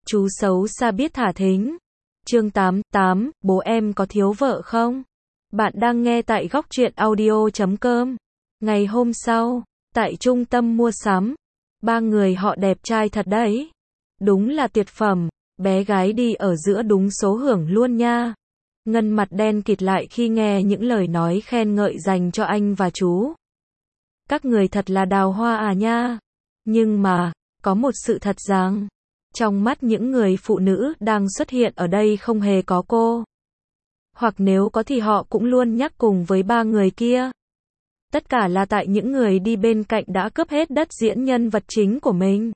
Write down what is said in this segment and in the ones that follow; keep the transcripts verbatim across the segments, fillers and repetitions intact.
Chú xấu xa biết thả thính. Chương tám, tám, bố em có thiếu vợ không? Bạn đang nghe tại góc truyện audio chấm com. Ngày hôm sau, tại trung tâm mua sắm, ba người họ đẹp trai thật đấy. Đúng là tuyệt phẩm, bé gái đi ở giữa đúng số hưởng luôn nha. Ngân mặt đen kịt lại khi nghe những lời nói khen ngợi dành cho anh và chú. Các người thật là đào hoa à nha. Nhưng mà, có một sự thật rằng, trong mắt những người phụ nữ đang xuất hiện ở đây không hề có cô. Hoặc nếu có thì họ cũng luôn nhắc cùng với ba người kia. Tất cả là tại những người đi bên cạnh đã cướp hết đất diễn nhân vật chính của mình.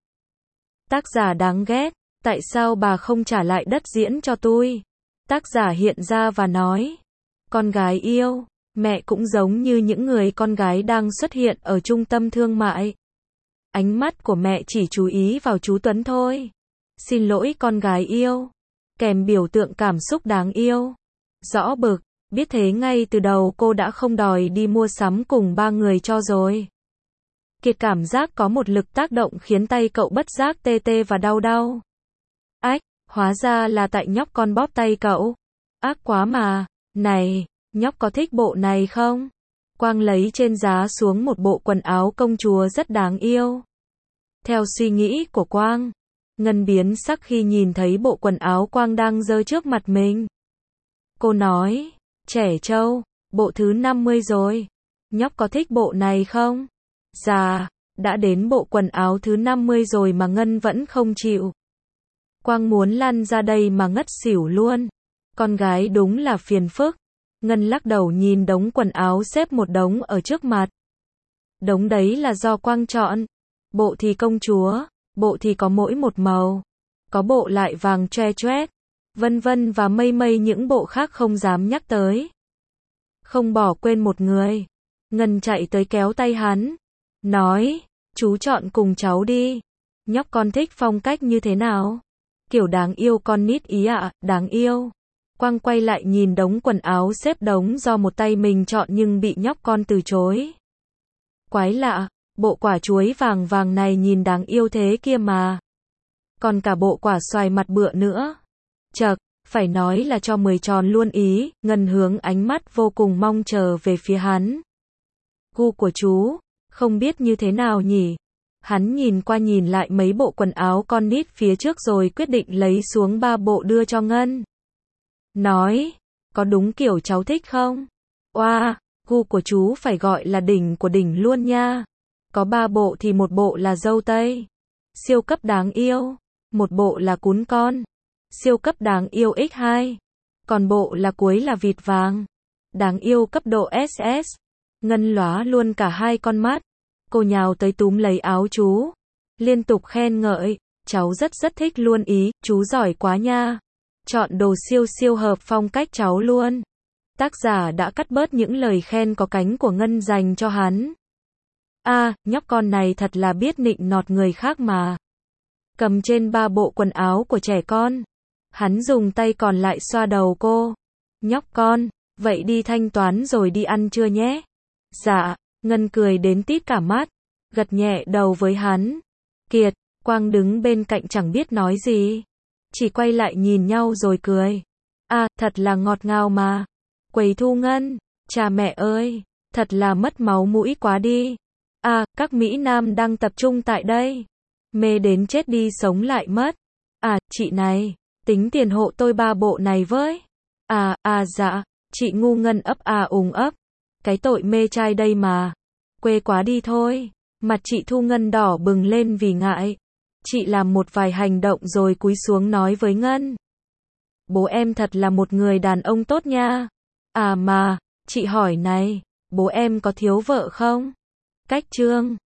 Tác giả đáng ghét, tại sao bà không trả lại đất diễn cho tôi? Tác giả hiện ra và nói, con gái yêu, mẹ cũng giống như những người con gái đang xuất hiện ở trung tâm thương mại. Ánh mắt của mẹ chỉ chú ý vào chú Tuấn thôi. Xin lỗi con gái yêu. Kèm biểu tượng cảm xúc đáng yêu. Rõ bực, biết thế ngay từ đầu cô đã không đòi đi mua sắm cùng ba người cho rồi. Kiệt cảm giác có một lực tác động khiến tay cậu bất giác tê tê và đau đau. Ách, hóa ra là tại nhóc con bóp tay cậu. Ác quá mà. Này, nhóc có thích bộ này không? Quang lấy trên giá xuống một bộ quần áo công chúa rất đáng yêu. Theo suy nghĩ của Quang, Ngân biến sắc khi nhìn thấy bộ quần áo Quang đang giơ trước mặt mình. Cô nói, trẻ trâu, bộ thứ năm mươi rồi. Nhóc có thích bộ này không? Dạ, đã đến bộ quần áo thứ năm mươi rồi mà Ngân vẫn không chịu. Quang muốn lăn ra đây mà ngất xỉu luôn. Con gái đúng là phiền phức. Ngân lắc đầu nhìn đống quần áo xếp một đống ở trước mặt. Đống đấy là do Quang chọn. Bộ thì công chúa, bộ thì có mỗi một màu. Có bộ lại vàng choe choét, vân vân và mây mây những bộ khác không dám nhắc tới. Không bỏ quên một người. Ngân chạy tới kéo tay hắn. Nói, chú chọn cùng cháu đi. Nhóc con thích phong cách như thế nào? Kiểu đáng yêu con nít ý ạ, à, đáng yêu. Quang quay lại nhìn đống quần áo xếp đống do một tay mình chọn nhưng bị nhóc con từ chối. Quái lạ, bộ quả chuối vàng vàng này nhìn đáng yêu thế kia mà. Còn cả bộ quả xoài mặt bựa nữa. Chậc, phải nói là cho mười tròn luôn ý. Ngân hướng ánh mắt vô cùng mong chờ về phía hắn. Gu của chú, không biết như thế nào nhỉ? Hắn nhìn qua nhìn lại mấy bộ quần áo con nít phía trước rồi quyết định lấy xuống ba bộ đưa cho Ngân. Nói, có đúng kiểu cháu thích không? Oa, gu của chú phải gọi là đỉnh của đỉnh luôn nha. Có ba bộ thì một bộ là dâu tây. Siêu cấp đáng yêu. Một bộ là cún con. Siêu cấp đáng yêu nhân hai. Còn bộ là cuối là vịt vàng. Đáng yêu cấp độ ét ét. Ngân lóa luôn cả hai con mắt. Cô nhào tới túm lấy áo chú. Liên tục khen ngợi. Cháu rất rất thích luôn ý, chú giỏi quá nha. Chọn đồ siêu siêu hợp phong cách cháu luôn. Tác giả đã cắt bớt những lời khen có cánh của Ngân dành cho hắn. A, à, nhóc con này thật là biết nịnh nọt người khác mà. Cầm trên ba bộ quần áo của trẻ con. Hắn dùng tay còn lại xoa đầu cô. Nhóc con, vậy đi thanh toán rồi đi ăn trưa nhé. Dạ, Ngân cười đến tít cả mắt. Gật nhẹ đầu với hắn. Kiệt, Quang đứng bên cạnh chẳng biết nói gì. Chỉ quay lại nhìn nhau rồi cười. À, thật là ngọt ngào mà. Quầy thu Ngân, cha mẹ ơi, thật là mất máu mũi quá đi. À, các Mỹ Nam đang tập trung tại đây. Mê đến chết đi sống lại mất. À, chị này, tính tiền hộ tôi ba bộ này với. À, à dạ, chị ngu Ngân ấp à ùng ấp. Cái tội mê trai đây mà. Quê quá đi thôi. Mặt chị Thu Ngân đỏ bừng lên vì ngại. Chị làm một vài hành động rồi cúi xuống nói với Ngân. Bố em thật là một người đàn ông tốt nha. À mà, chị hỏi này, bố em có thiếu vợ không? Cách chương